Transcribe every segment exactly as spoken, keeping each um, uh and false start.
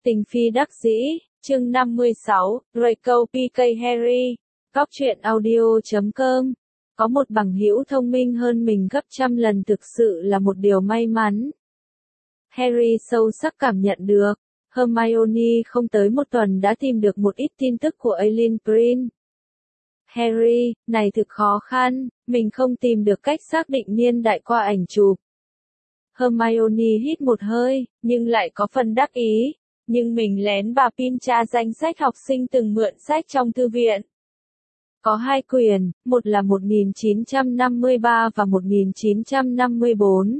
Tình phi đắc dĩ, chương năm mươi sáu, Draco pê ca Harry, góc truyện audio chấm com. Có một bằng hữu thông minh hơn mình gấp trăm lần thực sự là một điều may mắn. Harry sâu sắc cảm nhận được, Hermione không tới một tuần đã tìm được một ít tin tức của Aline Prin. Harry, này thực khó khăn, mình không tìm được cách xác định niên đại qua ảnh chụp. Hermione hít một hơi, nhưng lại có phần đắc ý. Nhưng mình lén bà Pin tra danh sách học sinh từng mượn sách trong thư viện. Có hai quyển, một là một nghìn chín trăm năm mươi ba và một nghìn chín trăm năm mươi bốn.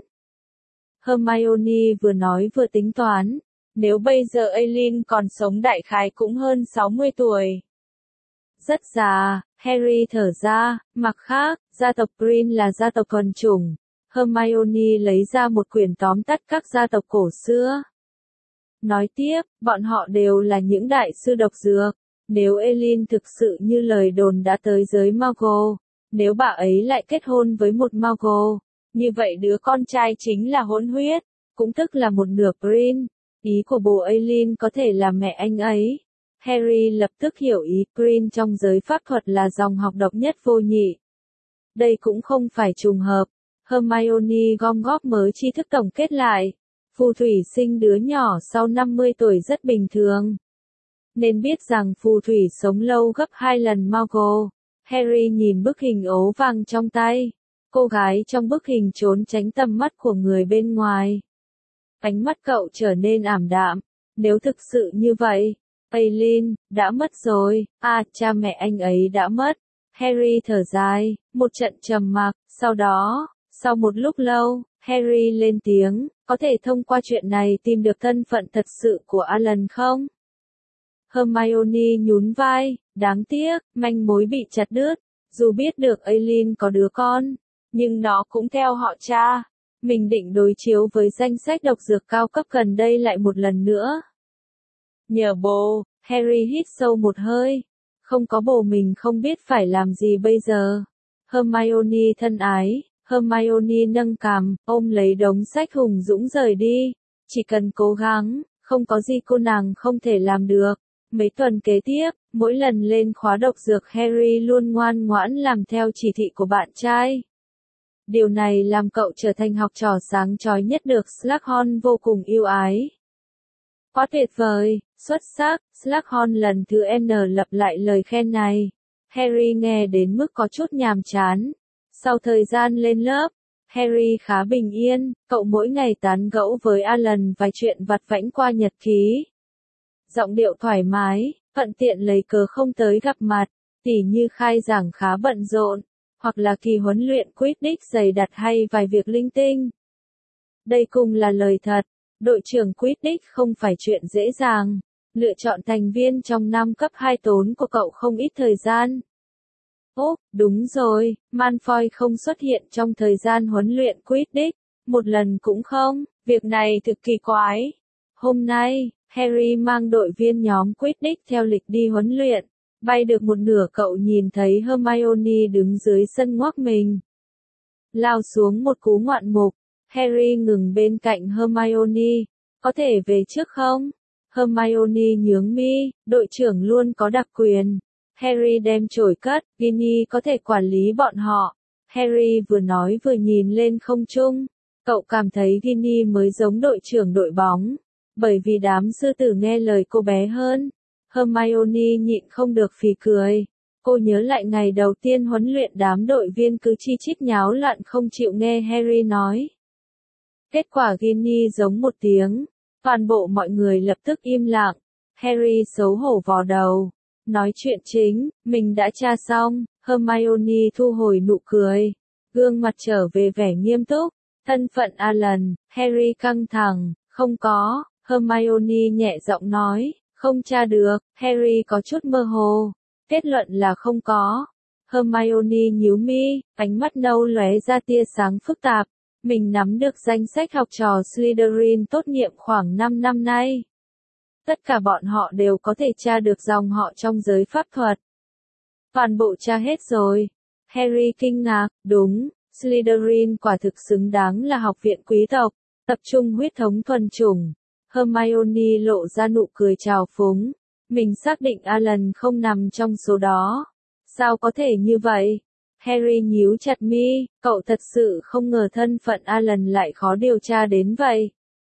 Hermione vừa nói vừa tính toán, nếu bây giờ Aline còn sống đại khái cũng hơn sáu mươi tuổi. Rất già, Harry thở ra, mặt khác, gia tộc Prin là gia tộc thuần chủng. Hermione lấy ra một quyển tóm tắt các gia tộc cổ xưa. Nói tiếp, bọn họ đều là những đại sư độc dược. Nếu Aline thực sự như lời đồn đã tới giới Muggle, nếu bà ấy lại kết hôn với một Muggle, như vậy đứa con trai chính là hỗn huyết, cũng tức là một nửa Prin. Ý của bố Aline có thể là mẹ anh ấy. Harry lập tức hiểu ý, Prin trong giới pháp thuật là dòng học độc nhất vô nhị. Đây cũng không phải trùng hợp. Hermione gom góp mớ tri thức tổng kết lại. Phù thủy sinh đứa nhỏ sau năm mươi tuổi rất bình thường. Nên biết rằng phù thủy sống lâu gấp hai lần Muggle. Harry nhìn bức hình ố vàng trong tay. Cô gái trong bức hình trốn tránh tầm mắt của người bên ngoài. Ánh mắt cậu trở nên ảm đạm. Nếu thực sự như vậy, Aline đã mất rồi. À, cha mẹ anh ấy đã mất. Harry thở dài, một trận trầm mặc, sau đó, sau một lúc lâu, Harry lên tiếng, có thể thông qua chuyện này tìm được thân phận thật sự của Alan không? Hermione nhún vai, đáng tiếc, manh mối bị chặt đứt, dù biết được Aline có đứa con, nhưng nó cũng theo họ cha. Mình định đối chiếu với danh sách độc dược cao cấp gần đây lại một lần nữa. Nhờ bố, Harry hít sâu một hơi. Không có bố mình không biết phải làm gì bây giờ. Hermione thân ái, Hermione nâng cằm, ôm lấy đống sách hùng dũng rời đi. Chỉ cần cố gắng, không có gì cô nàng không thể làm được. Mấy tuần kế tiếp, mỗi lần lên khóa độc dược Harry luôn ngoan ngoãn làm theo chỉ thị của bạn trai. Điều này làm cậu trở thành học trò sáng chói nhất được Slughorn vô cùng yêu ái. Quá tuyệt vời, xuất sắc, Slughorn lần thứ N lặp lại lời khen này. Harry nghe đến mức có chút nhàm chán. Sau thời gian lên lớp, Harry khá bình yên, cậu mỗi ngày tán gẫu với Alan vài chuyện vặt vãnh qua nhật ký. Giọng điệu thoải mái, thuận tiện lấy cớ không tới gặp mặt, tỉ như khai giảng khá bận rộn, hoặc là kỳ huấn luyện Quidditch dày đặc hay vài việc linh tinh. Đây cùng là lời thật, đội trưởng Quidditch không phải chuyện dễ dàng, lựa chọn thành viên trong năm cấp hai tốn của cậu không ít thời gian. Ố, đúng rồi, Malfoy không xuất hiện trong thời gian huấn luyện Quidditch, một lần cũng không, việc này thực kỳ quái. Hôm nay, Harry mang đội viên nhóm Quidditch theo lịch đi huấn luyện, bay được một nửa cậu nhìn thấy Hermione đứng dưới sân ngoác mình. Lao xuống một cú ngoạn mục, Harry ngừng bên cạnh Hermione, có thể về trước không? Hermione nhướng mi, đội trưởng luôn có đặc quyền. Harry đem chổi cất, Ginny có thể quản lý bọn họ. Harry vừa nói vừa nhìn lên không trung. Cậu cảm thấy Ginny mới giống đội trưởng đội bóng. Bởi vì đám sư tử nghe lời cô bé hơn. Hermione nhịn không được phì cười. Cô nhớ lại ngày đầu tiên huấn luyện đám đội viên cứ chi chít nháo loạn không chịu nghe Harry nói. Kết quả Ginny giống một tiếng. Toàn bộ mọi người lập tức im lặng. Harry xấu hổ vò đầu. Nói chuyện chính, mình đã tra xong. Hermione thu hồi nụ cười. Gương mặt trở về vẻ nghiêm túc. Thân phận Alan, Harry căng thẳng. Không có. Hermione nhẹ giọng nói. Không tra được. Harry có chút mơ hồ. Kết luận là không có. Hermione nhíu mi, ánh mắt nâu lóe ra tia sáng phức tạp. Mình nắm được danh sách học trò Slytherin tốt nghiệp khoảng năm năm nay. Tất cả bọn họ đều có thể tra được dòng họ trong giới pháp thuật. Toàn bộ tra hết rồi. Harry kinh ngạc, đúng, Slytherin quả thực xứng đáng là học viện quý tộc, tập trung huyết thống thuần chủng. Hermione lộ ra nụ cười trào phúng. Mình xác định Alan không nằm trong số đó. Sao có thể như vậy? Harry nhíu chặt mi, cậu thật sự không ngờ thân phận Alan lại khó điều tra đến vậy.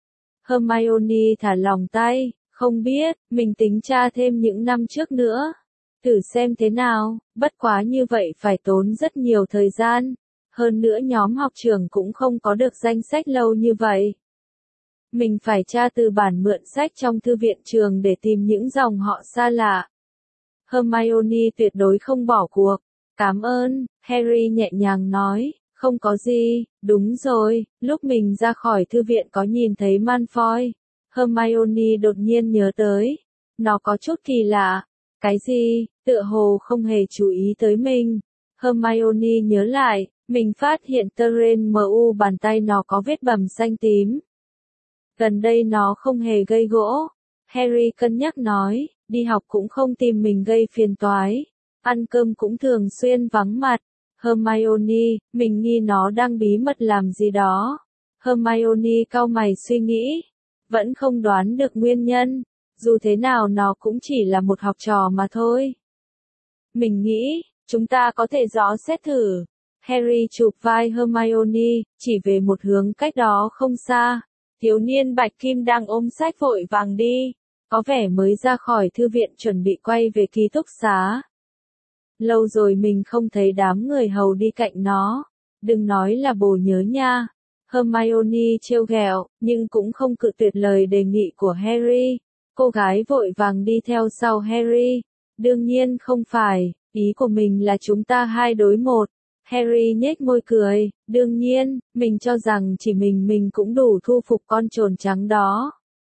Hermione thả lỏng tay, không biết, mình tính tra thêm những năm trước nữa. Thử xem thế nào, bất quá như vậy phải tốn rất nhiều thời gian. Hơn nữa nhóm học trưởng cũng không có được danh sách lâu như vậy. Mình phải tra từ bản mượn sách trong thư viện trường để tìm những dòng họ xa lạ. Hermione tuyệt đối không bỏ cuộc. Cảm ơn, Harry nhẹ nhàng nói, không có gì, đúng rồi, lúc mình ra khỏi thư viện có nhìn thấy Malfoy. Hermione đột nhiên nhớ tới. Nó có chút kỳ lạ. Cái gì, tựa hồ không hề chú ý tới mình. Hermione nhớ lại, mình phát hiện trên mu bàn tay nó có vết bầm xanh tím. Gần đây nó không hề gây gỗ. Harry cân nhắc nói, đi học cũng không tìm mình gây phiền toái. Ăn cơm cũng thường xuyên vắng mặt. Hermione, mình nghi nó đang bí mật làm gì đó. Hermione cau mày suy nghĩ. Vẫn không đoán được nguyên nhân. Dù thế nào nó cũng chỉ là một học trò mà thôi. Mình nghĩ, chúng ta có thể dò xét thử. Harry chụp vai Hermione, chỉ về một hướng cách đó không xa. Thiếu niên Bạch Kim đang ôm sách vội vàng đi. Có vẻ mới ra khỏi thư viện chuẩn bị quay về ký túc xá. Lâu rồi mình không thấy đám người hầu đi cạnh nó. Đừng nói là bồ nhớ nha. Hermione trêu ghẹo, nhưng cũng không cự tuyệt lời đề nghị của Harry. Cô gái vội vàng đi theo sau Harry. Đương nhiên không phải, ý của mình là chúng ta hai đối một. Harry nhếch môi cười, đương nhiên, mình cho rằng chỉ mình mình cũng đủ thu phục con trồn trắng đó.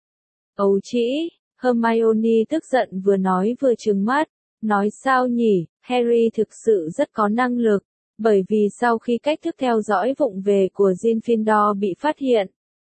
Ấu trĩ, Hermione tức giận vừa nói vừa trừng mắt. Nói sao nhỉ, Harry thực sự rất có năng lực, bởi vì sau khi cách thức theo dõi vụng về của Gryffindor bị phát hiện,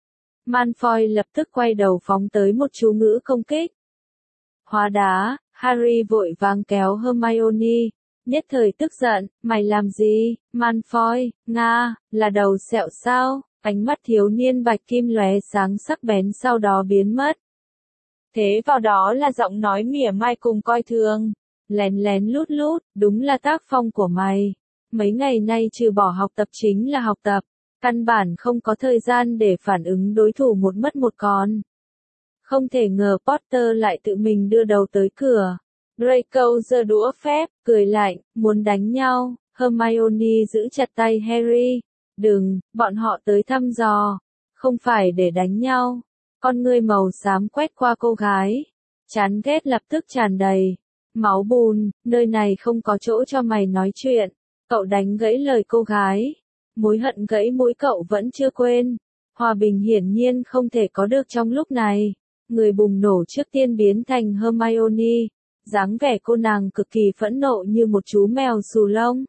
Malfoy lập tức quay đầu phóng tới một chú ngữ công kích. Hóa đá, Harry vội vàng kéo Hermione, nhất thời tức giận, mày làm gì, Malfoy, Nga, là đầu sẹo sao, ánh mắt thiếu niên Bạch Kim lóe sáng sắc bén sau đó biến mất. Thế vào đó là giọng nói mỉa mai cùng coi thường. Lén lén lút lút, đúng là tác phong của mày. Mấy ngày nay trừ bỏ học tập chính là học tập. Căn bản không có thời gian để phản ứng đối thủ một mất một còn. Không thể ngờ Potter lại tự mình đưa đầu tới cửa. Draco giơ đũa phép, cười lạnh, muốn đánh nhau. Hermione giữ chặt tay Harry. Đừng, bọn họ tới thăm dò. Không phải để đánh nhau. Con ngươi màu xám quét qua cô gái. Chán ghét lập tức tràn đầy. Máu bùn, nơi này không có chỗ cho mày nói chuyện. Cậu đánh gãy lời cô gái. Mối hận gãy mũi cậu vẫn chưa quên. Hòa bình hiển nhiên không thể có được trong lúc này. Người bùng nổ trước tiên biến thành Hermione. Dáng vẻ cô nàng cực kỳ phẫn nộ như một chú mèo xù lông.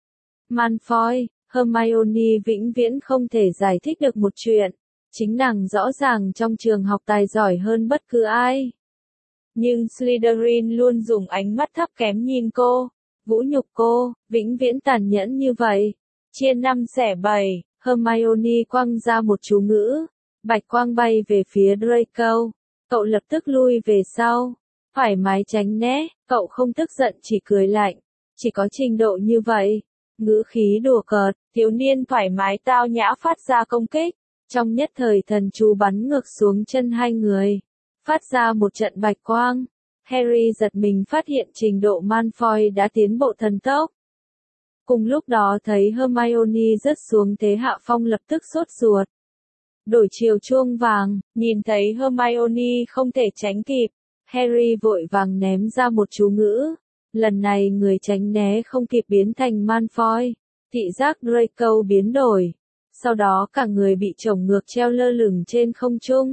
Malfoy, Hermione vĩnh viễn không thể giải thích được một chuyện. Chính nàng rõ ràng trong trường học tài giỏi hơn bất cứ ai. Nhưng Slytherin luôn dùng ánh mắt thấp kém nhìn cô, vũ nhục cô, vĩnh viễn tàn nhẫn như vậy. Chia năm xẻ bảy, Hermione quăng ra một chú ngữ. Bạch quang bay về phía Draco. Cậu lập tức lui về sau. Thoải mái tránh né, cậu không tức giận chỉ cười lạnh. Chỉ có trình độ như vậy. Ngữ khí đùa cợt, thiếu niên thoải mái tao nhã phát ra công kích. Trong nhất thời thần chú bắn ngược xuống chân hai người. Phát ra một trận bạch quang. Harry giật mình phát hiện trình độ Malfoy đã tiến bộ thần tốc. Cùng lúc đó thấy Hermione rớt xuống thế hạ phong lập tức sốt ruột. Đổi chiều chuông vàng, nhìn thấy Hermione không thể tránh kịp. Harry vội vàng ném ra một chú ngữ. Lần này người tránh né không kịp biến thành Malfoy. Thị giác Draco biến đổi. Sau đó cả người bị chổng ngược treo lơ lửng trên không trung.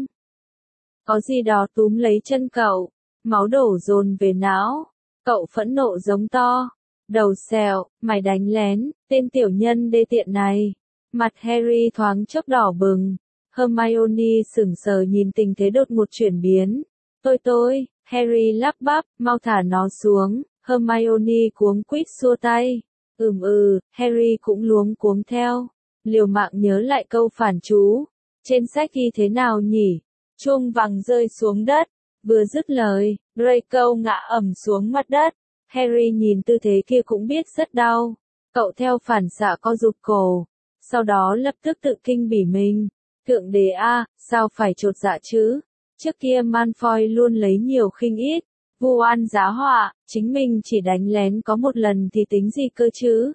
Có gì đó túm lấy chân cậu. Máu đổ dồn về não. Cậu phẫn nộ giống to. Đầu sẹo, mày đánh lén, tên tiểu nhân đê tiện này. Mặt Harry thoáng chốc đỏ bừng. Hermione sững sờ nhìn tình thế đột ngột chuyển biến. Tôi tôi, Harry lắp bắp, mau thả nó xuống. Hermione cuống quýt xua tay. Ừm ừ, Harry cũng luống cuống theo. Liều mạng nhớ lại câu phản chú. Trên sách ghi thế nào nhỉ? Chuông vàng rơi xuống đất. Vừa dứt lời, Draco ngã ầm xuống mặt đất. Harry nhìn tư thế kia cũng biết rất đau. Cậu theo phản xạ co rụt cổ. Sau đó lập tức tự kinh bỉ mình. Thượng đế a, sao phải chột dạ chứ? Trước kia Malfoy luôn lấy nhiều khinh ít. Vu oan giá họa, chính mình chỉ đánh lén có một lần thì tính gì cơ chứ?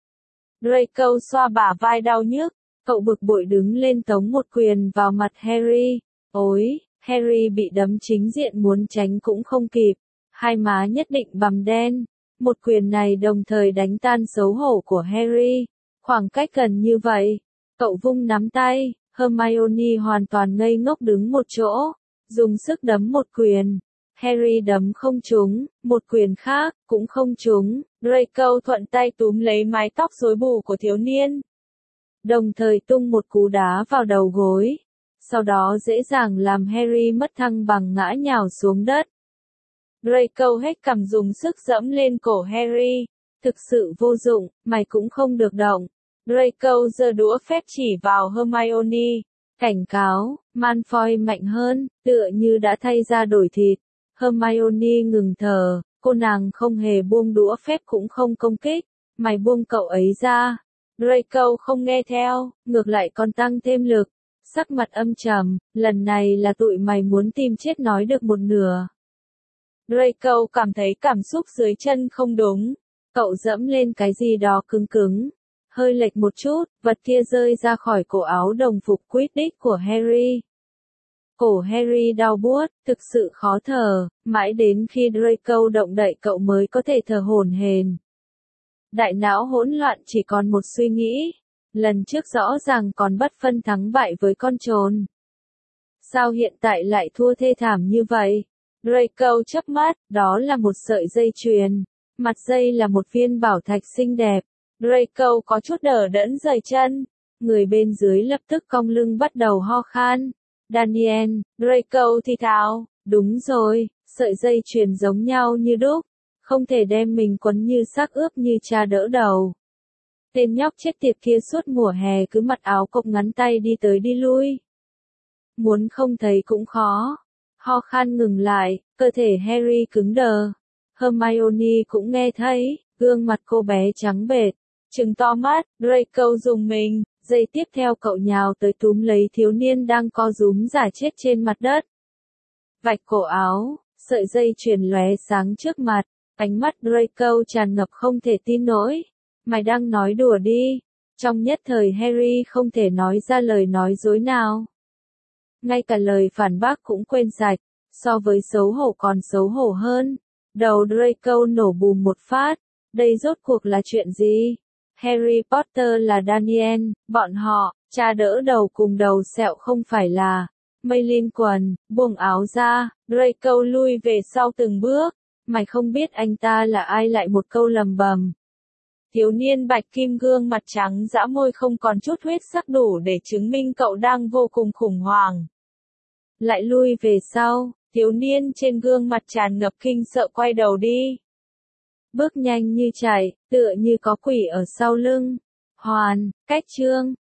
Draco xoa bả vai đau nhức. Cậu bực bội đứng lên tống một quyền vào mặt Harry. Ôi, Harry bị đấm chính diện muốn tránh cũng không kịp. Hai má nhất định bầm đen. Một quyền này đồng thời đánh tan xấu hổ của Harry. Khoảng cách gần như vậy. Cậu vung nắm tay. Hermione hoàn toàn ngây ngốc đứng một chỗ. Dùng sức đấm một quyền. Harry đấm không trúng. Một quyền khác, cũng không trúng. Draco thuận tay túm lấy mái tóc rối bù của thiếu niên. Đồng thời tung một cú đá vào đầu gối. Sau đó dễ dàng làm Harry mất thăng bằng ngã nhào xuống đất. Draco hết cằm dùng sức giẫm lên cổ Harry. Thực sự vô dụng, mày cũng không được động. Draco giơ đũa phép chỉ vào Hermione. Cảnh cáo, Malfoy mạnh hơn, tựa như đã thay ra đổi thịt. Hermione ngừng thở, cô nàng không hề buông đũa phép cũng không công kích. Mày buông cậu ấy ra. Draco không nghe theo, ngược lại còn tăng thêm lực. Sắc mặt âm trầm, lần này là tụi mày muốn tìm chết nói được một nửa. Draco cảm thấy cảm xúc dưới chân không đúng. Cậu dẫm lên cái gì đó cứng cứng. Hơi lệch một chút, vật kia rơi ra khỏi cổ áo đồng phục Quidditch của Harry. Cổ Harry đau buốt, thực sự khó thở, mãi đến khi Draco động đậy cậu mới có thể thở hổn hển. Đại não hỗn loạn chỉ còn một suy nghĩ. Lần trước rõ ràng còn bất phân thắng bại với con trồn. Sao hiện tại lại thua thê thảm như vậy? Draco chớp mắt, đó là một sợi dây chuyền. Mặt dây là một viên bảo thạch xinh đẹp. Draco có chút đờ đẫn giời chân. Người bên dưới lập tức cong lưng bắt đầu ho khan. Daniel, Draco thì thào, đúng rồi, sợi dây chuyền giống nhau như đúc. Không thể đem mình quấn như xác ướp như cha đỡ đầu. Tên nhóc chết tiệt kia suốt mùa hè cứ mặc áo cộc ngắn tay đi tới đi lui. Muốn không thấy cũng khó. Ho khan ngừng lại, cơ thể Harry cứng đờ. Hermione cũng nghe thấy, gương mặt cô bé trắng bệch, trừng to mắt. Draco dùng mình, giây tiếp theo cậu nhào tới túm lấy thiếu niên đang co rúm rả chết trên mặt đất. Vạch cổ áo, sợi dây chuyền lóe sáng trước mặt, ánh mắt Draco tràn ngập không thể tin nổi. Mày đang nói đùa đi. Trong nhất thời Harry không thể nói ra lời nói dối nào. Ngay cả lời phản bác cũng quên sạch, so với xấu hổ còn xấu hổ hơn. Đầu Draco nổ bùm một phát. Đây rốt cuộc là chuyện gì? Harry Potter là Daniel, bọn họ, cha đỡ đầu cùng đầu sẹo không phải là. Mây liên quần, buông áo ra, Draco lui về sau từng bước. Mày không biết anh ta là ai lại một câu lầm bầm. Thiếu niên bạch kim gương mặt trắng dã môi không còn chút huyết sắc đủ để chứng minh cậu đang vô cùng khủng hoảng. Lại lui về sau, thiếu niên trên gương mặt tràn ngập kinh sợ quay đầu đi. Bước nhanh như chạy, tựa như có quỷ ở sau lưng. Hoàn, cách chương.